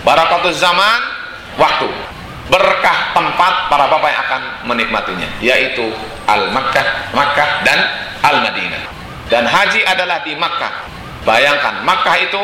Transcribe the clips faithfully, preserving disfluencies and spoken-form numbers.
Barakatuz zaman, waktu. Berkah tempat para bapak yang akan menikmatinya, yaitu Al-Makkah, Makkah dan Al-Madinah. Dan haji adalah di Makkah. Bayangkan, Makkah itu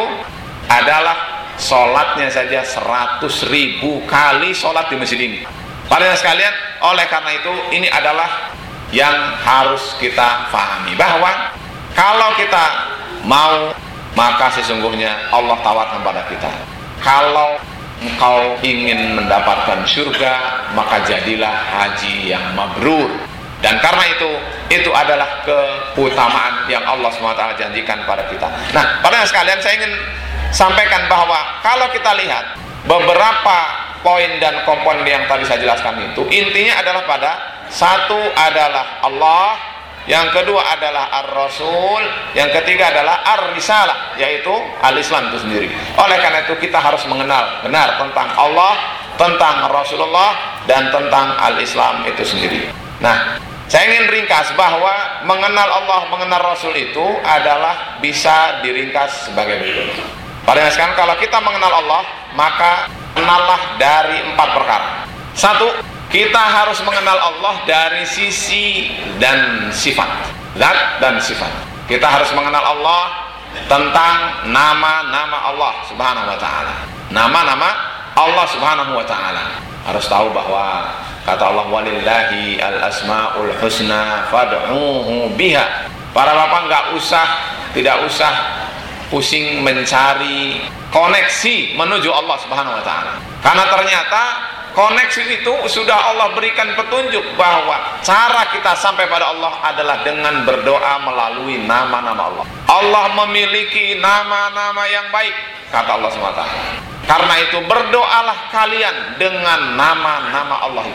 adalah sholatnya saja seratus ribu kali sholat di masjid ini. Para sekalian, oleh karena itu ini adalah yang harus kita pahami, bahwa kalau kita mau, maka sesungguhnya Allah tawarkan pada kita, kalau engkau ingin mendapatkan surga, maka jadilah haji yang mabrur. Dan karena itu, itu adalah keutamaan yang Allah subhanahu wa taala janjikan pada kita. Nah, para sekalian, saya ingin sampaikan bahwa kalau kita lihat beberapa poin dan komponen yang tadi saya jelaskan itu, intinya adalah pada satu adalah Allah, yang kedua adalah Ar-Rasul, yang ketiga adalah Ar-Risalah, yaitu Al-Islam itu sendiri. Oleh karena itu kita harus mengenal benar tentang Allah, tentang Rasulullah, dan tentang Al-Islam itu sendiri. Nah, saya ingin ringkas bahwa mengenal Allah, mengenal Rasul itu adalah bisa diringkas sebagai berikut. Pada sekarang, kalau kita mengenal Allah, maka kenallah dari empat perkara. Satu, kita harus mengenal Allah dari sisi dan sifat, zat dan sifat. Kita harus mengenal Allah tentang nama-nama Allah subhanahu wa ta'ala. Nama-nama Allah subhanahu wa ta'ala. Harus tahu bahwa kata Allah, walillahi al-asma'ul husna fad'uhu biha. Para bapak nggak usah, tidak usah pusing mencari koneksi menuju Allah subhanahu wa ta'ala, karena ternyata koneksi itu sudah Allah berikan petunjuk bahwa cara kita sampai pada Allah adalah dengan berdoa melalui nama-nama Allah. Allah memiliki nama-nama yang baik, kata Allah subhanahu wa ta'ala. Karena itu berdoalah kalian dengan nama-nama Allah,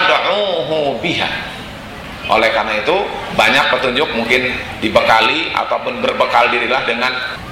fad'uhu biha. Oleh karena itu banyak petunjuk, mungkin dibekali ataupun berbekal dirilah dengan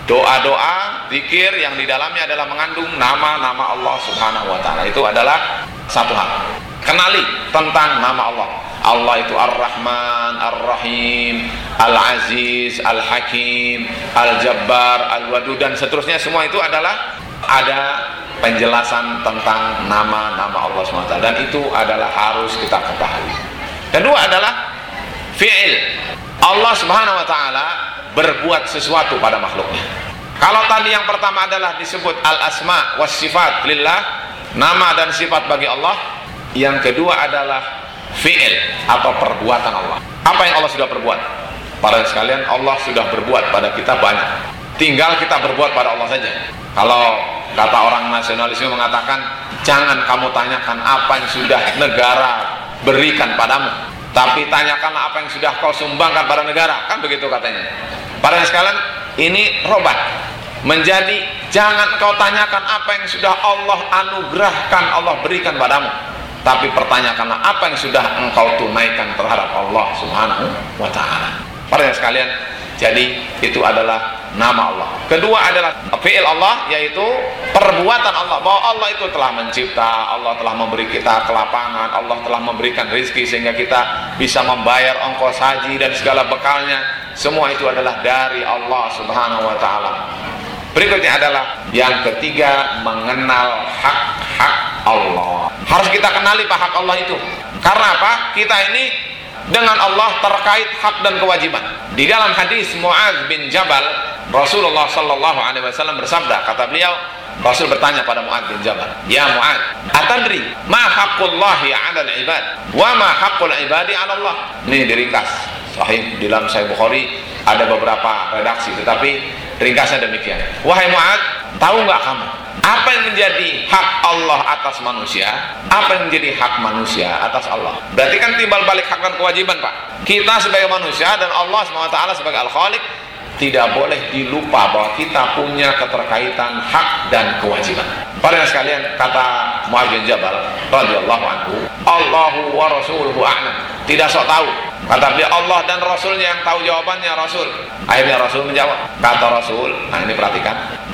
doa-doa, zikir yang di dalamnya adalah mengandung nama-nama Allah subhanahu wa ta'ala. Itu adalah satu hal. Kenali tentang nama Allah. Allah itu Ar-Rahman, Ar-Rahim, Al-Aziz, Al-Hakim, Al-Jabbar, Al-Wadud, dan seterusnya. Semua itu adalah ada penjelasan tentang nama-nama Allah subhanahu wa ta'ala, dan itu adalah harus kita ketahui. Kedua adalah fi'il. Allah subhanahu wa ta'ala berbuat sesuatu pada makhluknya. Kalau tadi yang pertama adalah disebut al-asma was sifat lillah, nama dan sifat bagi Allah. Yang kedua adalah fi'il atau perbuatan Allah. Apa yang Allah sudah perbuat? Para sekalian, Allah sudah berbuat pada kita banyak. Tinggal kita berbuat pada Allah saja. Kalau kata orang nasionalisme mengatakan, jangan kamu tanyakan apa yang sudah negara berikan padamu, tapi tanyakanlah apa yang sudah kau sumbangkan pada negara, kan begitu katanya. Para sekalian, ini robat menjadi jangan kau tanyakan apa yang sudah Allah anugerahkan, Allah berikan padamu, tapi pertanyakanlah apa yang sudah engkau tunaikan terhadap Allah subhanahu wa ta'ala. Para sekalian, jadi itu adalah nama Allah. Kedua adalah fi'il Allah, yaitu perbuatan Allah, bahwa Allah itu telah mencipta, Allah telah memberi kita kelapangan, Allah telah memberikan rezeki sehingga kita bisa membayar ongkos haji dan segala bekalnya. Semua itu adalah dari Allah subhanahu wa ta'ala. Berikutnya adalah yang ketiga, mengenal hak-hak Allah. Harus kita kenali pak hak Allah itu. Karena apa? Kita ini dengan Allah terkait hak dan kewajiban. Di dalam hadis Mu'adz bin Jabal, Rasulullah sallallahu alaihi wasallam bersabda, kata beliau, Rasul bertanya pada Mu'adz bin Jabal, "Ya Mu'adz, atadri ma haqqullahi 'alal ibad wa ma haqqul ibadi 'ala Allah?" Ini diringkas. Sahih di dalam Sahih Bukhari ada beberapa redaksi, tetapi ringkasnya demikian. Wahai Mu'adz, tahu nggak kamu apa yang menjadi hak Allah atas manusia, apa yang menjadi hak manusia atas Allah? Berarti kan timbal balik hak dan kewajiban pak. Kita sebagai manusia dan Allah subhanahu wa taala sebagai Al-Khaliq, tidak boleh dilupa bahwa kita punya keterkaitan hak dan kewajiban. Para sekalian, kata Mu'adz bin Jabal radhiyallahu anhu, Allahu wa rasuluhu a'lam. Tidak sok tahu. Kata beliau, Allah dan Rasulnya yang tahu jawabannya. Rasul. Akhirnya Rasul menjawab. Kata Rasul, nah ini perhatikan,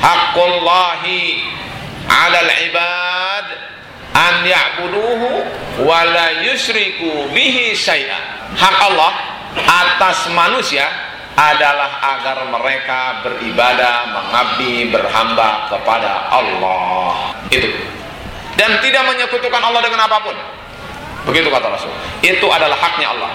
haqqullahi 'alal ibad an ya'buduhu wa la yusyriku bihi syai'an. Hak Allah atas manusia adalah agar mereka beribadah, mengabdi, berhamba kepada Allah. Itu dan tidak menyekutukan Allah dengan apapun. Begitu kata Rasul. Itu adalah haknya Allah.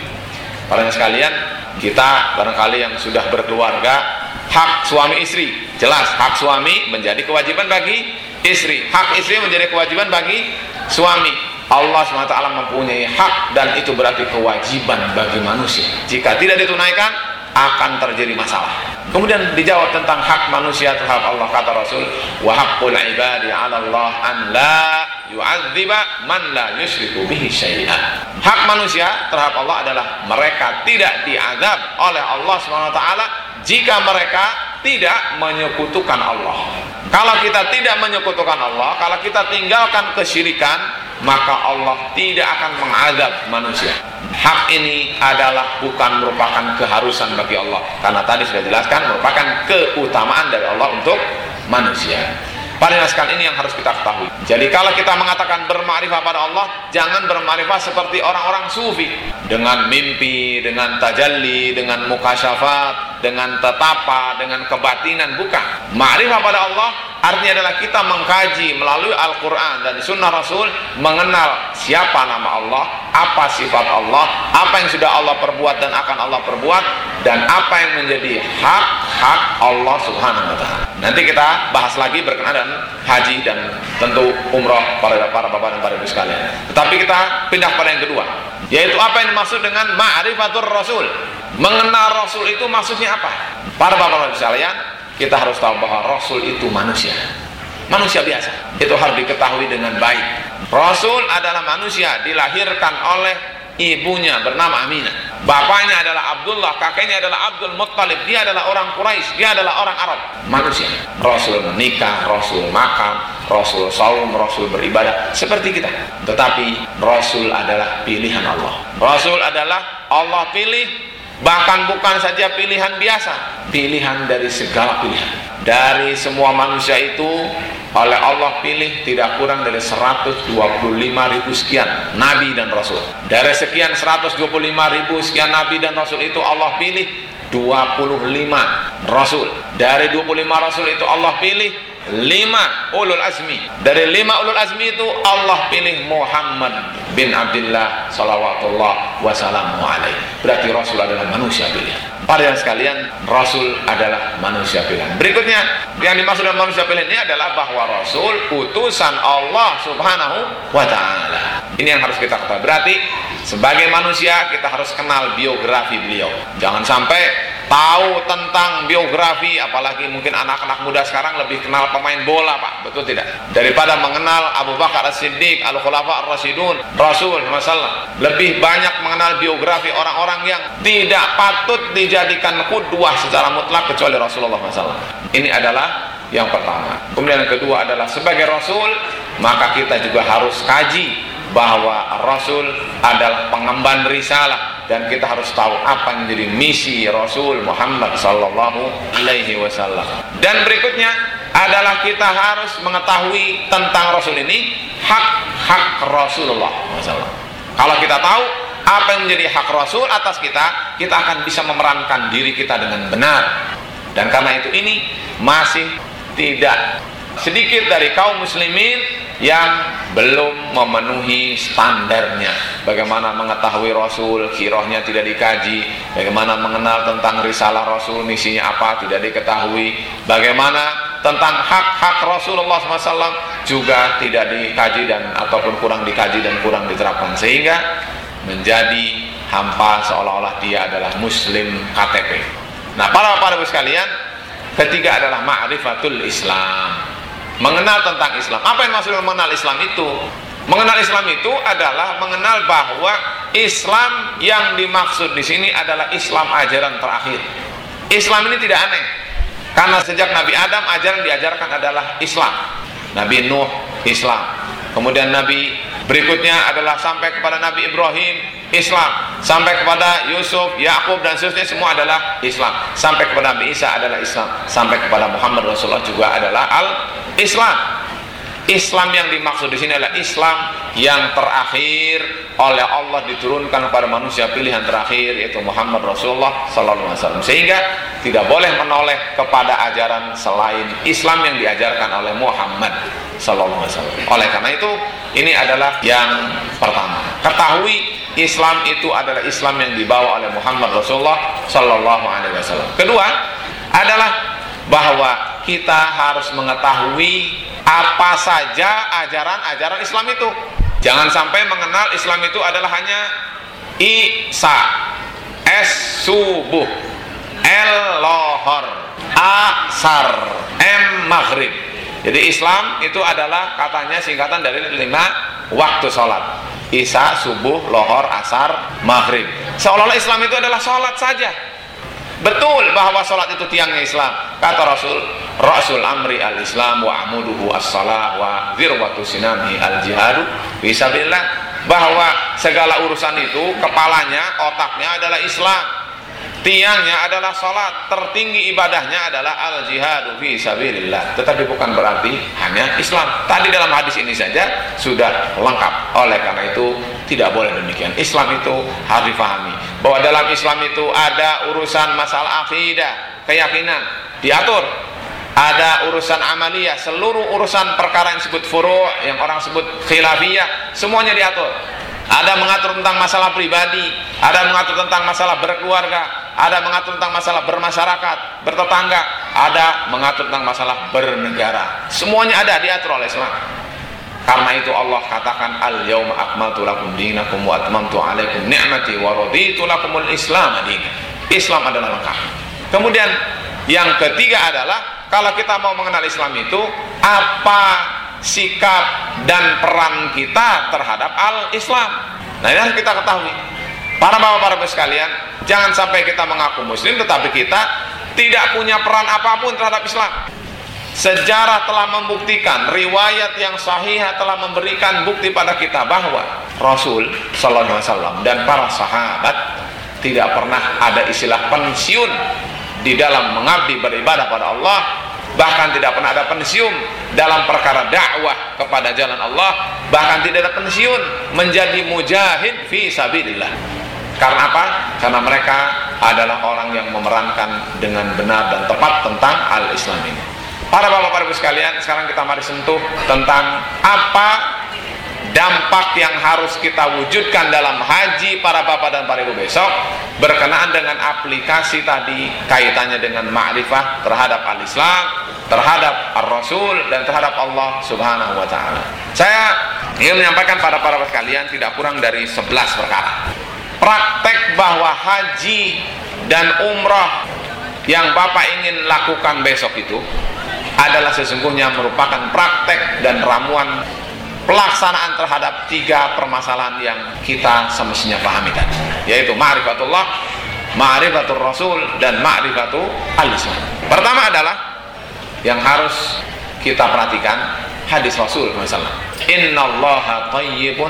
Para sekalian, kita barangkali yang sudah berkeluarga, hak suami istri, jelas hak suami menjadi kewajiban bagi istri, hak istri menjadi kewajiban bagi suami. Allah subhanahu wa taala mempunyai hak, dan itu berarti kewajiban bagi manusia. Jika tidak ditunaikan, akan terjadi masalah. Kemudian dijawab tentang hak manusia terhadap Allah, kata Rasul, wa haqqul ibadi 'ala Allah an la yu'adziba man la yusyriku bihi syai'an. Hak manusia terhadap Allah adalah mereka tidak diazab oleh Allah subhanahu wa taala jika mereka tidak menyekutukan Allah. Kalau kita tidak menyekutukan Allah, kalau kita tinggalkan kesyirikan, maka Allah tidak akan mengazab manusia. Hak ini adalah bukan merupakan keharusan bagi Allah, karena tadi sudah jelaskan merupakan keutamaan dari Allah untuk manusia. Paling sekali ini yang harus kita ketahui. Jadi kalau kita mengatakan bermakrifat pada Allah, jangan bermakrifat seperti orang-orang sufi, dengan mimpi, dengan tajalli, dengan mukasyafat, dengan tetapa, dengan kebatinan. Bukan. Makrifat pada Allah artinya adalah kita mengkaji melalui Al-Quran dan Sunnah Rasul, mengenal siapa nama Allah, apa sifat Allah, apa yang sudah Allah perbuat dan akan Allah perbuat, dan apa yang menjadi hak-hak Allah subhanahu wa ta'ala. Nanti kita bahas lagi berkenaan dengan haji dan tentu umroh para para bapak dan para ibu sekalian. Tetapi kita pindah pada yang kedua, yaitu apa yang dimaksud dengan ma'rifatur Rasul. Mengenal Rasul itu maksudnya apa? Para bapak dan ibu sekalian, kita harus tahu bahwa Rasul itu manusia, manusia biasa. Itu harus diketahui dengan baik. Rasul adalah manusia, dilahirkan oleh ibunya bernama Aminah, bapaknya adalah Abdullah, kakeknya adalah Abdul Muttalib. Dia adalah orang Quraisy, dia adalah orang Arab. Manusia. Rasul menikah, Rasul makan, Rasul saum, Rasul beribadah seperti kita. Tetapi Rasul adalah pilihan Allah. Rasul adalah Allah pilih, bahkan bukan saja pilihan biasa, pilihan dari segala pilihan. Dari semua manusia itu oleh Allah pilih tidak kurang dari seratus dua puluh lima ribu sekian nabi dan rasul. Dari sekian seratus dua puluh lima ribu sekian nabi dan rasul itu Allah pilih dua puluh lima rasul. Dari dua puluh lima rasul itu Allah pilih lima ulul azmi. Dari lima ulul azmi itu Allah pilih Muhammad bin Abdullah salawatullah wassalamu alaihi. Berarti Rasul adalah manusia pilihan. Para yang sekalian, Rasul adalah manusia pilihan. Berikutnya yang dimaksud dengan manusia pilihan ini adalah bahwa Rasul utusan Allah subhanahu wa ta'ala. Ini yang harus kita ketahui. Berarti sebagai manusia kita harus kenal biografi beliau. Jangan sampai tahu tentang biografi, apalagi mungkin anak-anak muda sekarang lebih kenal pemain bola, Pak. Betul tidak? Daripada mengenal Abu Bakar As-Siddiq, Al-Khulafa Ar-Rasyidun, Rasul masalah lebih banyak mengenal biografi orang-orang yang tidak patut dijadikan qudwah secara mutlak kecuali Rasulullah masalah. Ini adalah yang pertama. Kemudian yang kedua adalah sebagai Rasul, maka kita juga harus kaji bahwa Rasul adalah pengemban risalah, dan kita harus tahu apa yang menjadi misi Rasul Muhammad sallallahu alaihi wasallam. Dan berikutnya adalah kita harus mengetahui tentang Rasul ini, hak-hak Rasulullah masalah. Kalau kita tahu apa yang menjadi hak Rasul atas kita, kita akan bisa memerankan diri kita dengan benar. Dan karena itu ini masih tidak sedikit dari kaum muslimin yang belum memenuhi standarnya. Bagaimana mengetahui Rasul, kirohnya tidak dikaji. Bagaimana mengenal tentang risalah Rasul, misinya apa, tidak diketahui. Bagaimana tentang hak-hak Rasulullah shallallahu alaihi wasallam juga tidak dikaji dan ataupun kurang dikaji dan kurang diterapkan, sehingga menjadi hampa seolah-olah dia adalah muslim K T P. Nah, para para ibu sekalian, ketiga adalah ma'rifatul Islam. Mengenal tentang Islam. Apa yang maksudnya mengenal Islam itu? Mengenal Islam itu adalah mengenal bahwa Islam yang dimaksud di sini adalah Islam ajaran terakhir. Islam ini tidak aneh, karena sejak Nabi Adam ajaran diajarkan adalah Islam. Nabi Nuh Islam, kemudian Nabi berikutnya adalah sampai kepada Nabi Ibrahim Islam, sampai kepada Yusuf, Yakub dan seterusnya semua adalah Islam, sampai kepada Nabi Isa adalah Islam, sampai kepada Muhammad Rasulullah juga adalah al-Islam. Islam yang dimaksud di sini adalah Islam yang terakhir oleh Allah diturunkan kepada manusia pilihan terakhir, yaitu Muhammad Rasulullah sallallahu alaihi wasallam. Sehingga tidak boleh menoleh kepada ajaran selain Islam yang diajarkan oleh Muhammad. sallallahu alaihi wasallam. Oleh karena itu, ini adalah yang pertama. Ketahui Islam itu adalah Islam yang dibawa oleh Muhammad Rasulullah sallallahu alaihi wasallam. Kedua adalah bahwa kita harus mengetahui apa saja ajaran-ajaran Islam itu. Jangan sampai mengenal Islam itu adalah hanya Isa, S subuh, L lohor, A sar, M maghrib. Jadi Islam itu adalah katanya singkatan dari lima waktu sholat: Isya, subuh, lohor, asar, maghrib. Seolah-olah Islam itu adalah sholat saja. Betul bahwa sholat itu tiangnya Islam. Kata Rasul, Rasul amri al-Islam wa amuduhu as-salah wa zirwatu sinami al-jihadu fisabilillah. Bahwa segala urusan itu kepalanya, otaknya adalah Islam, tiangnya adalah sholat, tertinggi ibadahnya adalah al-jihadu fisabilillah. Tetapi bukan berarti hanya Islam. Tadi dalam hadis ini saja sudah lengkap. Oleh karena itu tidak boleh demikian. Islam itu harus difahami bahwa dalam Islam itu ada urusan masalah akidah, keyakinan, diatur. Ada urusan amaliyah, seluruh urusan perkara yang disebut furu', yang orang sebut khilafiyah, semuanya diatur. Ada mengatur tentang masalah pribadi, ada mengatur tentang masalah berkeluarga, ada mengatur tentang masalah bermasyarakat, bertetangga, ada mengatur tentang masalah bernegara. Semuanya ada diatur oleh Islam. Karena itu Allah katakan, al-yauma akmaltu lakum dinakum wa atmamtu alaikum ni'mati wa raditu lakumul Islam dinan. Islam adalah lengkap. Kemudian yang ketiga adalah kalau kita mau mengenal Islam itu, apa sikap dan peran kita terhadap al-Islam. Nah, ini harus kita ketahui. Para bapak-bapak sekalian, jangan sampai kita mengaku muslim tetapi kita tidak punya peran apapun terhadap Islam. Sejarah telah membuktikan, riwayat yang sahih telah memberikan bukti pada kita bahwa Rasul sallallahu alaihi wasallam dan para sahabat tidak pernah ada istilah pensiun di dalam mengabdi beribadah pada Allah. Bahkan tidak pernah ada pensiun dalam perkara dakwah kepada jalan Allah. Bahkan tidak ada pensiun menjadi mujahid fi sabilillah. Karena apa? Karena mereka adalah orang yang memerankan dengan benar dan tepat tentang al-Islam ini. Para bapak-bapak sekalian, sekarang kita mari sentuh tentang apa dampak yang harus kita wujudkan dalam haji para bapak dan para ibu besok berkenaan dengan aplikasi tadi, kaitannya dengan ma'rifah terhadap al-Islam, terhadap ar-Rasul, dan terhadap Allah subhanahu wa ta'ala. Saya ingin menyampaikan pada para bapak sekalian tidak kurang dari sebelas perkara. Praktek bahwa haji dan umrah yang bapak ingin lakukan besok itu adalah sesungguhnya merupakan praktek dan ramuan pelaksanaan terhadap tiga permasalahan yang kita semestinya pahami tadi, yaitu ma'rifatullah, ma'rifatul Rasul, dan ma'rifatul al-Islam. Pertama adalah yang harus kita perhatikan hadis Rasul sallallahu alaihi wasallam. Innallaha thayyibun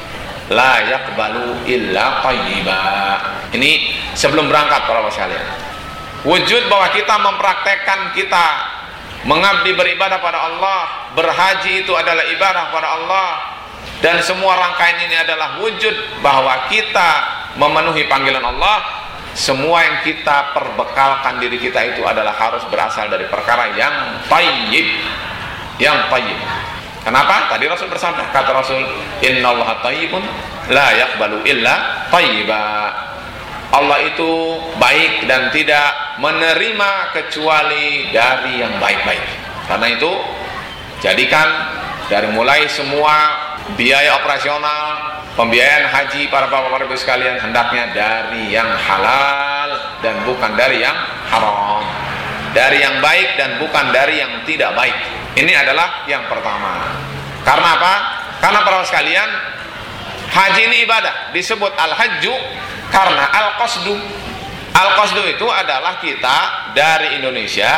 la yaqbalu illa thayyiba. Ini sebelum berangkat para bapak sekalian. Wujud bahwa kita mempraktekkan kita mengabdi beribadah pada Allah, berhaji itu adalah ibadah pada Allah, dan semua rangkaian ini adalah wujud bahwa kita memenuhi panggilan Allah. Semua yang kita perbekalkan diri kita itu adalah harus berasal dari perkara yang thayyib, yang thayyib. Kenapa? Tadi Rasul bersabda, kata Rasul, innallaha thayyibun la yaqbalu illa thayyiba. Allah itu baik dan tidak menerima kecuali dari yang baik-baik. Karena itu jadikan dari mulai semua biaya operasional, pembiayaan haji para bapak-bapak sekalian hendaknya dari yang halal dan bukan dari yang haram, dari yang baik dan bukan dari yang tidak baik. Ini adalah yang pertama. Karena apa? Karena para bapak sekalian, haji ini ibadah, disebut al-hajju karena al-qasdu. Al-qasdu itu adalah kita dari Indonesia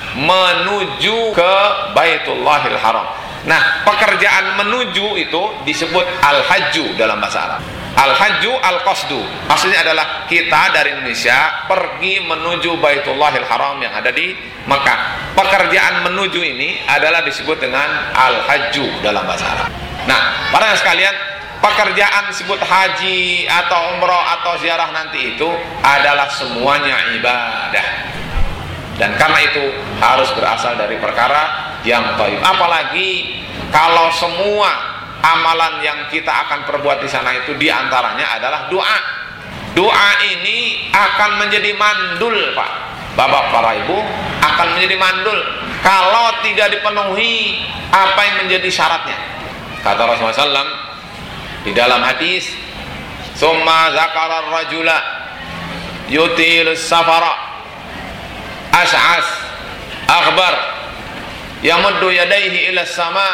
menuju ke Baitullahil Haram. Nah, pekerjaan menuju itu disebut al-hajju dalam bahasa Arab. Al-hajju al-qasdu, maksudnya adalah kita dari Indonesia pergi menuju Baitullahil Haram yang ada di Mekah. Pekerjaan menuju ini adalah disebut dengan al-hajju dalam bahasa Arab. Nah, para sekalian, pekerjaan disebut haji atau umroh atau ziarah nanti itu adalah semuanya ibadah, dan karena itu harus berasal dari perkara yang thayyib. Apalagi kalau semua amalan yang kita akan perbuat di sana itu diantaranya adalah doa. Doa ini akan menjadi mandul, Pak. Bapak, para ibu, akan menjadi mandul kalau tidak dipenuhi apa yang menjadi syaratnya. Kata Rasulullah shallallahu alaihi wasallam di dalam hadis, summa zakara rajula yutilus safara as'as akhbar yamuddu yadayhi ila sama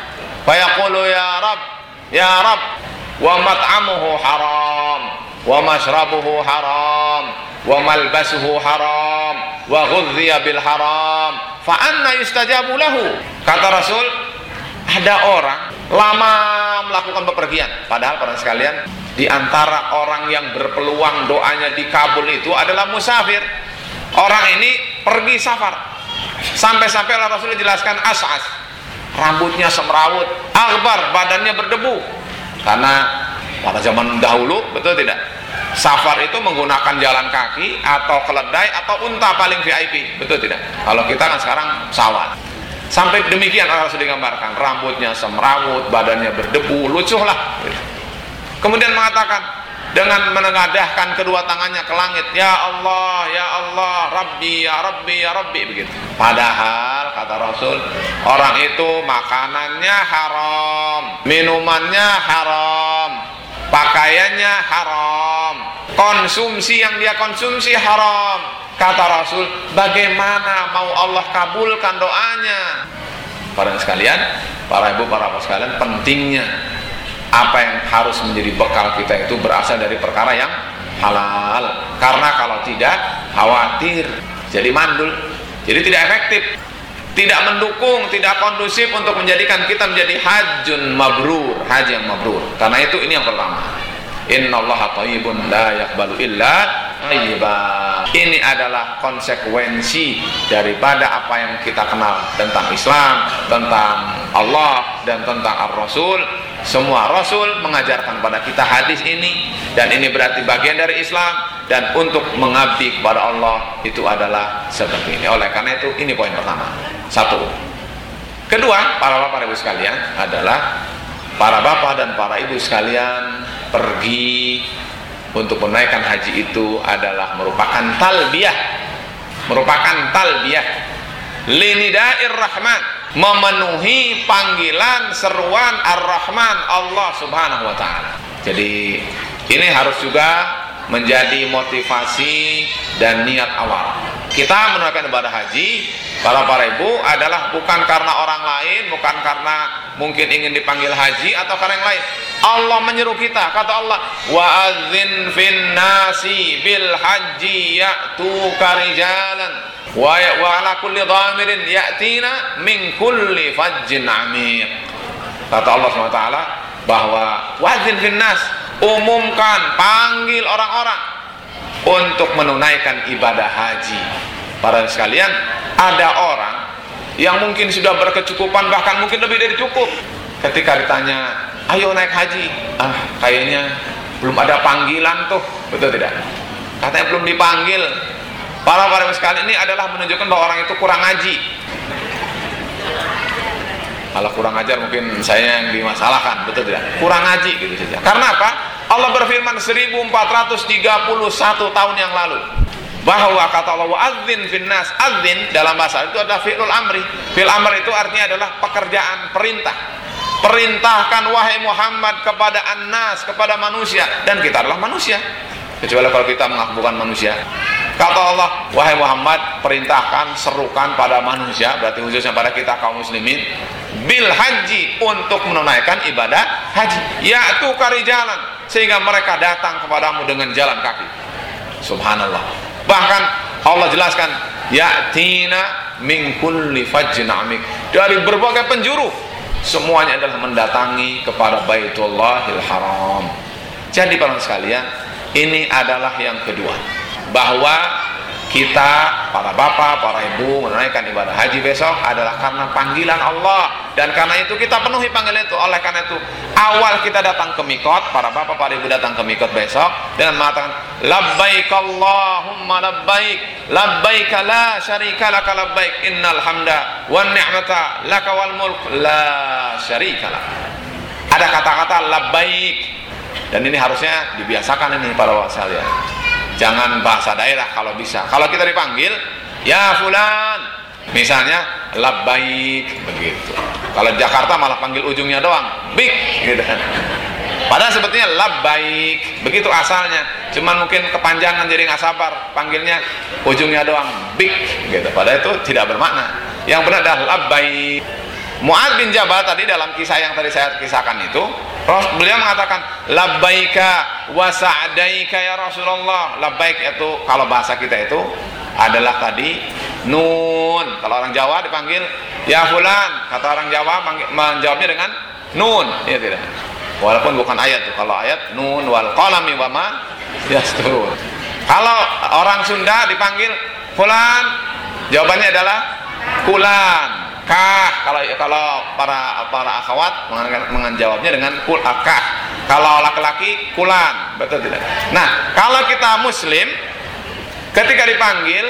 fayaqulu ya rab ya rab wa mat'amuhu haram wa mashrabuhu haram wa malbasuhu haram wa ghudhiya bil haram fa anna yustajabu lahu. Kata Rasul, ada orang lama melakukan bepergian, padahal para sekalian, di antara orang yang berpeluang doanya dikabul itu adalah musafir. Orang ini pergi safar, sampai-sampai Allah Rasul jelaskan as'as, rambutnya semrawut, akhbar, badannya berdebu. Karena pada zaman dahulu, betul tidak, safar itu menggunakan jalan kaki atau keledai atau unta paling V I P, betul tidak? Kalau kita kan sekarang pesawat. Sampai demikian Allah sudah digambarkan, rambutnya semrawut, badannya berdebu, lucuh lah. Kemudian mengatakan dengan menengadahkan kedua tangannya ke langit, ya Allah, ya Allah, Rabbi, ya Rabbi, ya Rabbi, begitu. Padahal kata Rasul, orang itu makanannya haram, minumannya haram, pakaiannya haram, konsumsi yang dia konsumsi haram. Kata Rasul, bagaimana mau Allah kabulkan doanya? Para sekalian, para ibu, para bapak sekalian, pentingnya apa yang harus menjadi bekal kita itu berasal dari perkara yang halal. Karena kalau tidak, khawatir jadi mandul, jadi tidak efektif, tidak mendukung, tidak kondusif untuk menjadikan kita menjadi hajjun mabrur, haji yang mabrur. Karena itu ini yang pertama, innallaha thayyibun la yaqbalu illa thayyiban. Ini adalah konsekuensi daripada apa yang kita kenal tentang Islam, tentang Allah, dan tentang Ar-Rasul. Semua Rasul mengajarkan pada kita hadis ini, dan ini berarti bagian dari Islam. Dan untuk mengabdi kepada Allah itu adalah seperti ini. Oleh karena itu, ini poin pertama. Satu. Kedua, para bapak ibu sekalian, adalah para bapak dan para ibu sekalian pergi untuk menaikkan haji itu adalah merupakan talbiyah, merupakan talbiyah linidair rahman, memenuhi panggilan seruan ar-Rahman, Allah subhanahu wa ta'ala. Jadi ini harus juga menjadi motivasi dan niat awal kita menunaikan ibadah haji. Para para ibu adalah bukan karena orang lain, bukan karena mungkin ingin dipanggil haji atau karena yang lain. Allah menyeru kita, kata Allah, wa'adzin fin nasi bil haji ya'tuka rijalan wa ala kulli dhamirin ya'tina min kulli fajjin amiq. Kata Allah subhanahu wa taala bahwa wa'adzin fin nas, umumkan, panggil orang-orang untuk menunaikan ibadah haji. Para sekalian, ada orang yang mungkin sudah berkecukupan, bahkan mungkin lebih dari cukup. Ketika ditanya, ayo naik haji, ah kayaknya belum ada panggilan tuh, betul tidak? Katanya belum dipanggil. Para para sekalian, ini adalah menunjukkan bahwa orang itu kurang ngaji. Kalau kurang ajar mungkin saya yang dimasalahkan, betul tidak? Kurang ngaji gitu saja. Karena apa? Allah berfirman seribu empat ratus tiga puluh satu tahun yang lalu bahwa kata Allah wa'adzin finnas, adzin dalam bahasa itu adalah fi'lul amri. Fi'l amr itu artinya adalah pekerjaan perintah. Perintahkan wahai Muhammad kepada annas, kepada manusia, dan kita adalah manusia. Kecuali kalau kita mengaku bukan manusia. Kata Allah, wahai Muhammad, perintahkan, serukan pada manusia, berarti khususnya pada kita kaum muslimin, bil haji, untuk menunaikan ibadah haji. Yaitu karijalan, sehingga mereka datang kepadamu dengan jalan kaki. Subhanallah. Bahkan Allah jelaskan, ya'tina min kulli fajjin amik, dari berbagai penjuru, semuanya adalah mendatangi kepada Baitullahil Haram. Jadi para sekalian, ini adalah yang kedua, bahwa kita, para bapak, para ibu menunaikan ibadah haji besok adalah karena panggilan Allah, dan karena itu kita penuhi panggilan itu. Oleh karena itu awal kita datang ke mikot, para bapak, para ibu datang ke mikot besok dengan mengatakan labbaik Allahumma labbaik labbaik la syarika laka labbaik innal hamda wan ni'mata laka wal mulk la syarika lak. Ada kata-kata labbaik, dan ini harusnya dibiasakan ini para bapak sekalian. Jangan bahasa daerah kalau bisa. Kalau kita dipanggil, ya fulan, misalnya labbaik, begitu. Kalau Jakarta malah panggil ujungnya doang, bik, gitu kan. Padahal sebetulnya labbaik, begitu asalnya. Cuman mungkin kepanjangan jadi nggak sabar, panggilnya ujungnya doang, bik, gitu. Padahal itu tidak bermakna. Yang benar adalah labbaik. Mu'adz bin Jabal tadi dalam kisah yang tadi saya kisahkan itu, beliau mengatakan labbaika wa sa'daika ya Rasulullah. Labbaik itu kalau bahasa kita itu adalah tadi nun. Kalau orang Jawa dipanggil ya fulan, kata orang Jawa menjawabnya dengan nun, ya tidak. Walaupun bukan ayat tuh. Kalau ayat nun wal qalami wa ma yasturun. Kalau orang Sunda dipanggil fulan, jawabannya adalah kulan. Kah, kalau kalau para para akhwat menjawabnya dengan kul akah. Kalau laki-laki kulan, betul tidak? Nah, kalau kita muslim ketika dipanggil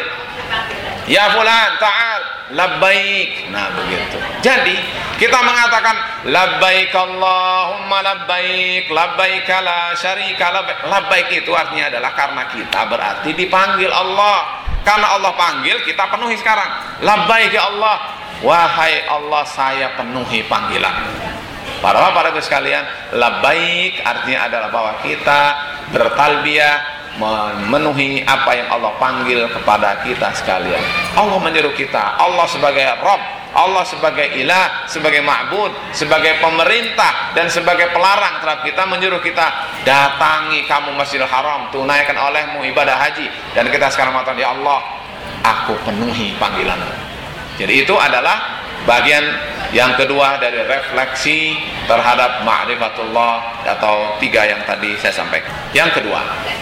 ya fulan ta'al labbaik. Nah, begitu. Jadi, kita mengatakan labbaik Allahumma labbaik labbaik la syarika labbaik. Labbaik itu artinya adalah karena kita berarti dipanggil Allah. Karena Allah panggil, kita penuhi sekarang. Labbaik ya Allah. Wahai Allah, saya penuhi panggilan. Para bapak ibu sekalian, labbaik artinya adalah bahwa kita bertalbiyah memenuhi apa yang Allah panggil kepada kita sekalian. Allah menyuruh kita, Allah sebagai Rabb, Allah sebagai ilah, sebagai ma'bud, sebagai pemerintah dan sebagai pelarang terhadap kita, menyuruh kita datangi kamu Masjidil Haram, tunaikan olehmu ibadah haji. Dan kita sekarang mengatakan, ya Allah, aku penuhi panggilanmu. Jadi itu adalah bagian yang kedua dari refleksi terhadap ma'rifatullah atau tiga yang tadi saya sampaikan. Yang kedua,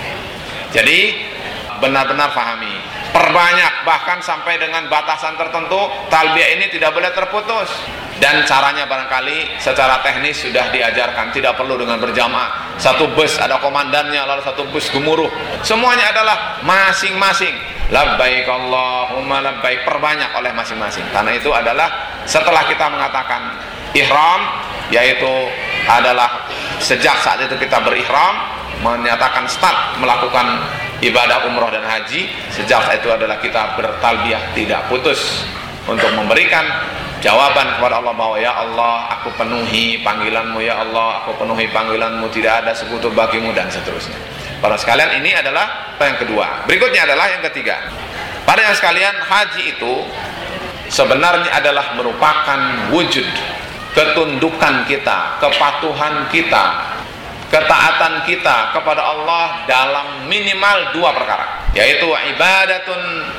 jadi benar-benar pahami, perbanyak, bahkan sampai dengan batasan tertentu talbiyah ini tidak boleh terputus. Dan caranya barangkali secara teknis sudah diajarkan, tidak perlu dengan berjamaah. Satu bus ada komandannya, lalu satu bus gemuruh. Semuanya adalah masing-masing labbaik Allahumma labbaik, perbanyak oleh masing-masing. Karena itu adalah setelah kita mengatakan ihram, yaitu adalah sejak saat itu kita berihram, menyatakan start melakukan ibadah umroh dan haji, sejak saat itu adalah kita bertalbiyah tidak putus untuk memberikan jawaban kepada Allah bahwa ya Allah, aku penuhi panggilanmu, ya Allah, aku penuhi panggilanmu, tidak ada sekutu bagimu, dan seterusnya. Para sekalian, ini adalah yang kedua. Berikutnya adalah yang ketiga. Pada yang sekalian, haji itu sebenarnya adalah merupakan wujud ketundukan kita, kepatuhan kita, ketaatan kita kepada Allah dalam minimal dua perkara, yaitu ibadatun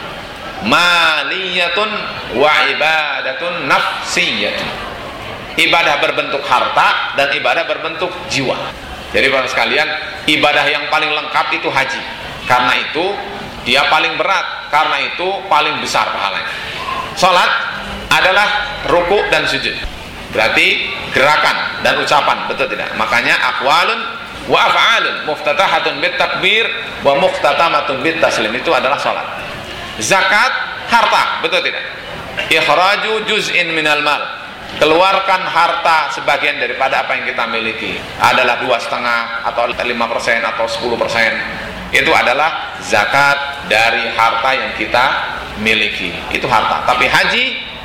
maliyatun wa ibadatun nafsiyatun. Ibadah berbentuk harta dan ibadah berbentuk jiwa. Jadi para sekalian, ibadah yang paling lengkap itu haji. Karena itu dia paling berat, karena itu paling besar pahalanya. Salat adalah ruku dan sujud. Berarti gerakan dan ucapan, betul tidak? Makanya aqwalun wa af'alun muftatahatun bit takbir wa muftatamatun bit taslim, itu adalah salat. Zakat harta, betul tidak? Ikhraju juz'in minal mal, keluarkan harta sebagian daripada apa yang kita miliki, adalah dua setengah atau lima persen atau sepuluh persen. Itu adalah zakat dari harta yang kita miliki, itu harta. Tapi haji,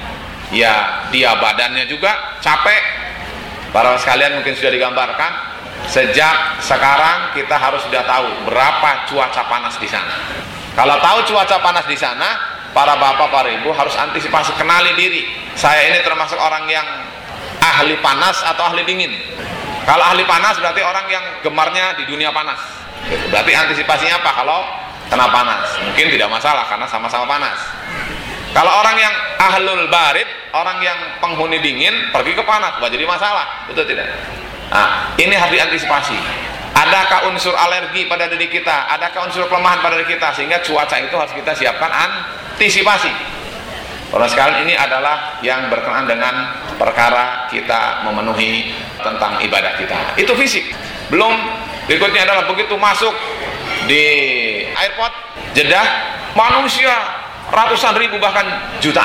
ya dia badannya juga capek. Para sekalian mungkin sudah digambarkan, sejak sekarang kita harus sudah tahu berapa cuaca panas di sana. Kalau tahu cuaca panas di sana, para bapak, para ibu harus antisipasi, kenali diri. Saya ini termasuk orang yang ahli panas atau ahli dingin. Kalau ahli panas berarti orang yang gemarnya di dunia panas. Berarti antisipasinya apa kalau kena panas? Mungkin tidak masalah karena sama-sama panas. Kalau orang yang ahlul barid, orang yang penghuni dingin, pergi ke panas, wah jadi masalah, betul tidak? Nah, ini harus diantisipasi. Adakah unsur alergi pada diri kita? Adakah unsur kelemahan pada diri kita? Sehingga cuaca itu harus kita siapkan antisipasi. Kalau sekalian, ini adalah yang berkenaan dengan perkara kita memenuhi tentang ibadah kita. Itu fisik. Belum, berikutnya adalah begitu masuk di airport Jeddah, manusia ratusan ribu bahkan juta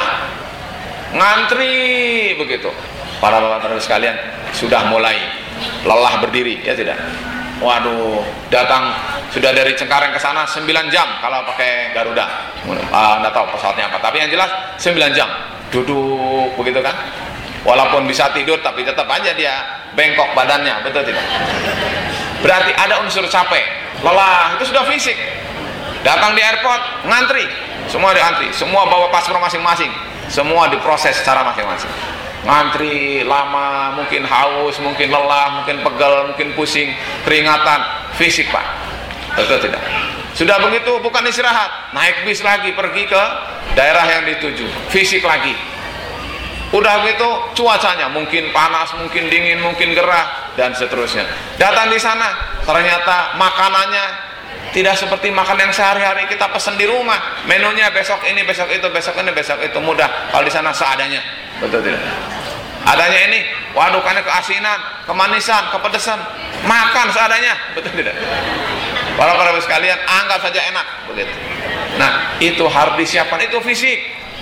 ngantri begitu. Para bapak-bapak sekalian sudah mulai lelah berdiri, ya tidak? Waduh, datang sudah dari Cengkareng ke sana sembilan jam kalau pakai Garuda. Ah, enggak tahu pesawatnya apa, tapi yang jelas sembilan jam duduk begitu kan. Walaupun bisa tidur tapi tetap aja dia bengkok badannya, betul tidak? Berarti ada unsur capek, lelah, itu sudah fisik. Datang di airport, ngantri, semua diantri, semua bawa paspor masing-masing, semua diproses secara masing-masing. Ngantri lama, mungkin haus, mungkin lelah, mungkin pegel, mungkin pusing, keringatan, fisik pak, betul tidak? Sudah begitu bukan istirahat, naik bis lagi pergi ke daerah yang dituju, fisik lagi. Udah begitu cuacanya mungkin panas, mungkin dingin, mungkin gerah dan seterusnya. Datang di sana ternyata makanannya tidak seperti makan yang sehari-hari kita pesan di rumah. Menunya besok ini, besok itu, besok ini, besok itu, mudah. Kalau di sana seadanya, betul tidak? Adanya ini, waduh, karena keasinan, kemanisan, kepedesan, makan seadanya, betul tidak? Para para sekalian, anggap saja enak, begitu. Nah, itu harus disiapkan, itu fisik.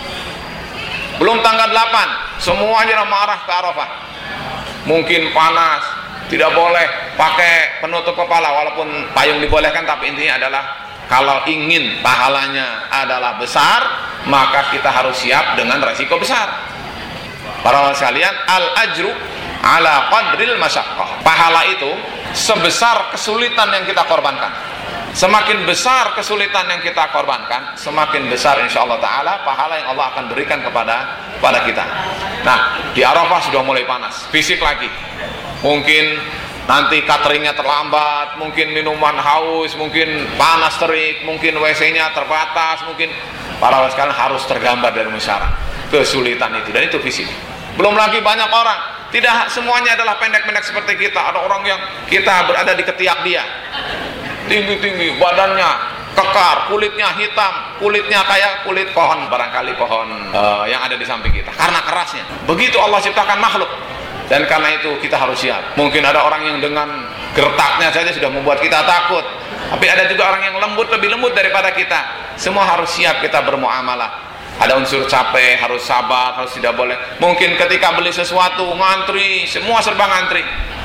Belum tanggal delapan, semuanya mengarah ke Arafah. Mungkin panas, tidak boleh pakai penutup kepala, walaupun payung dibolehkan, tapi intinya adalah kalau ingin pahalanya adalah besar, maka kita harus siap dengan resiko besar. Para sekalian, al-ajru ala qadril masyaqqah. Pahala itu sebesar kesulitan yang kita korbankan. Semakin besar kesulitan yang kita korbankan, semakin besar insyaallah ta'ala pahala yang Allah akan berikan kepada pada kita. Nah, di Arafah sudah mulai panas, fisik lagi. Mungkin nanti cateringnya terlambat, mungkin minuman haus, mungkin panas terik, mungkin W C-nya terbatas, mungkin para sekalian harus tergambar dari masyarakat kesulitan itu, dan itu fisik. Belum lagi banyak orang, tidak semuanya adalah pendek-pendek seperti kita. Ada orang yang kita berada di ketiak dia, tinggi-tinggi, badannya kekar, kulitnya hitam, kulitnya kayak kulit pohon, barangkali pohon uh, yang ada di samping kita, karena kerasnya. Begitu Allah ciptakan makhluk. Dan karena itu kita harus siap. Mungkin ada orang yang dengan gertaknya saja sudah membuat kita takut, tapi ada juga orang yang lembut, lebih lembut daripada kita. Semua harus siap kita bermuamalah. Ada unsur capek, harus sabar, harus tidak boleh. Mungkin ketika beli sesuatu ngantri, semua serba ngantri.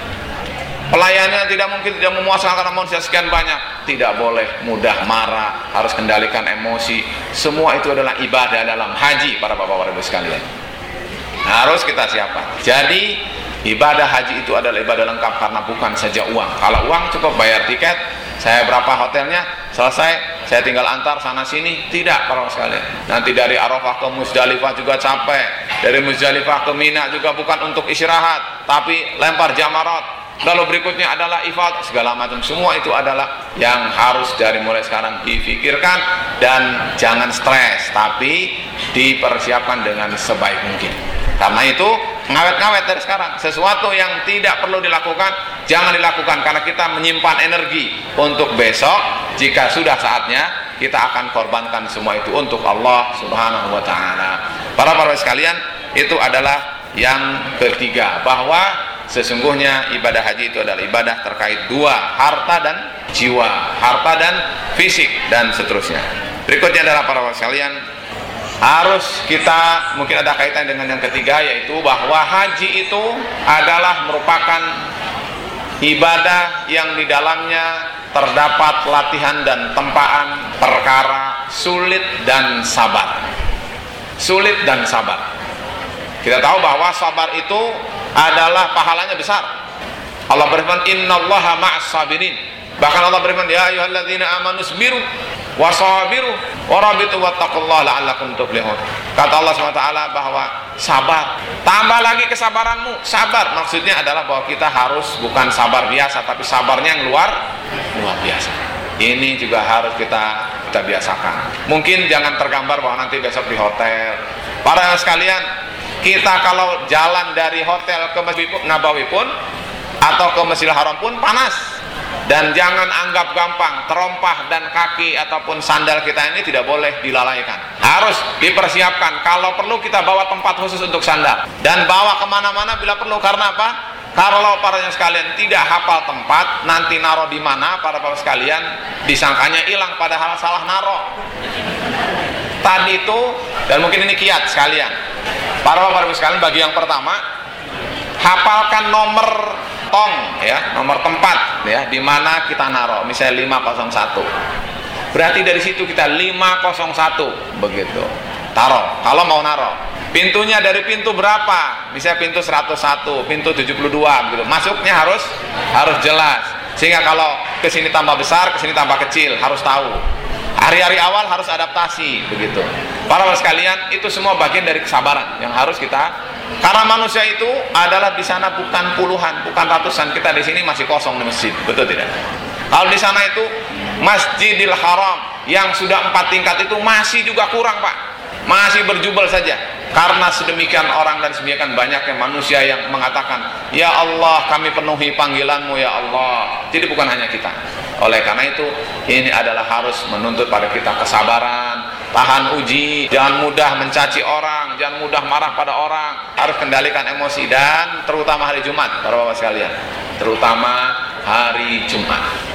Pelayannya tidak mungkin tidak memuaskan karena manusia sekian banyak. Tidak boleh mudah marah, harus kendalikan emosi. Semua itu adalah ibadah dalam haji, para bapak-bapak ibu sekalian. Harus kita siapkan. Jadi ibadah haji itu adalah ibadah lengkap karena bukan saja uang. Kalau uang cukup bayar tiket, saya berapa hotelnya, selesai, saya tinggal antar sana sini. Tidak, para sekalian. Nanti dari Arafah ke Muzdalifah juga capek. Dari Muzdalifah ke Mina juga bukan untuk istirahat, tapi lempar jamarat. Lalu berikutnya adalah ifad, segala macam. Semua itu adalah yang harus dari mulai sekarang difikirkan dan jangan stres, tapi dipersiapkan dengan sebaik mungkin. Karena itu ngawet-ngawet dari sekarang. Sesuatu yang tidak perlu dilakukan jangan dilakukan, karena kita menyimpan energi untuk besok. Jika sudah saatnya, kita akan korbankan semua itu untuk Allah Subhanahu wa ta'ala. Para para sekalian, itu adalah yang ketiga, bahwa sesungguhnya ibadah haji itu adalah ibadah terkait dua, harta dan jiwa, harta dan fisik, dan seterusnya. Berikutnya adalah para para sekalian, harus kita, mungkin ada kaitan dengan yang ketiga, yaitu bahwa haji itu adalah merupakan ibadah yang di dalamnya terdapat latihan dan tempaan perkara sulit dan sabar. Sulit dan sabar. Kita tahu bahwa sabar itu adalah pahalanya besar. Allah berfirman, innallaha ma'as sabirin. Bahkan Allah berfirman, ya ayyuhalladzina amanu sabiru wasabiru warabitu wattaqullaha la'allakum tuflihun. Kata Allah subhanahu wa taala bahwa sabar, tambah lagi kesabaranmu. Sabar maksudnya adalah bahwa kita harus bukan sabar biasa, tapi sabarnya yang luar luar biasa. Ini juga harus kita kita biasakan. Mungkin jangan tergambar bahwa nanti besok di hotel. Para sekalian, kita kalau jalan dari hotel ke Masjid Nabawi pun atau ke Masjidil Haram pun panas. Dan jangan anggap gampang, terompah dan kaki ataupun sandal kita ini tidak boleh dilalaikan. Harus dipersiapkan. Kalau perlu kita bawa tempat khusus untuk sandal. Dan bawa kemana-mana bila perlu. Karena apa? Kalau para sekalian tidak hafal tempat, nanti naruh di mana para bapak sekalian disangkanya hilang padahal salah naruh. Tadi itu, dan mungkin ini kiat sekalian. Para bapak sekalian, bagi yang pertama, hafalkan nomor tong, ya, nomor tempat, ya, di mana kita naruh. Misalnya lima nol satu. Berarti dari situ kita lima nol satu, begitu. Taruh. Kalau mau naruh. Pintunya dari pintu berapa? Misalnya pintu seratus satu, pintu tujuh puluh dua, begitu. Masuknya harus harus jelas. Sehingga kalau ke sini tambah besar, ke sini tambah kecil, harus tahu. Hari-hari awal harus adaptasi, begitu. Para bapak sekalian, itu semua bagian dari kesabaran yang harus kita. Karena manusia itu adalah di sana bukan puluhan, bukan ratusan. Kita di sini masih kosong di masjid, betul tidak? Kalau di sana itu Masjidil Haram yang sudah empat tingkat itu masih juga kurang, Pak. Masih berjubel saja. Karena sedemikian orang dan sedemikian banyaknya manusia yang mengatakan, ya Allah, kami penuhi panggilanmu ya Allah. Jadi bukan hanya kita. Oleh karena itu, ini adalah harus menuntut pada kita kesabaran, tahan uji, jangan mudah mencaci orang, jangan mudah marah pada orang, harus kendalikan emosi. Dan terutama hari Jumat, para bapak sekalian, terutama hari Jumat.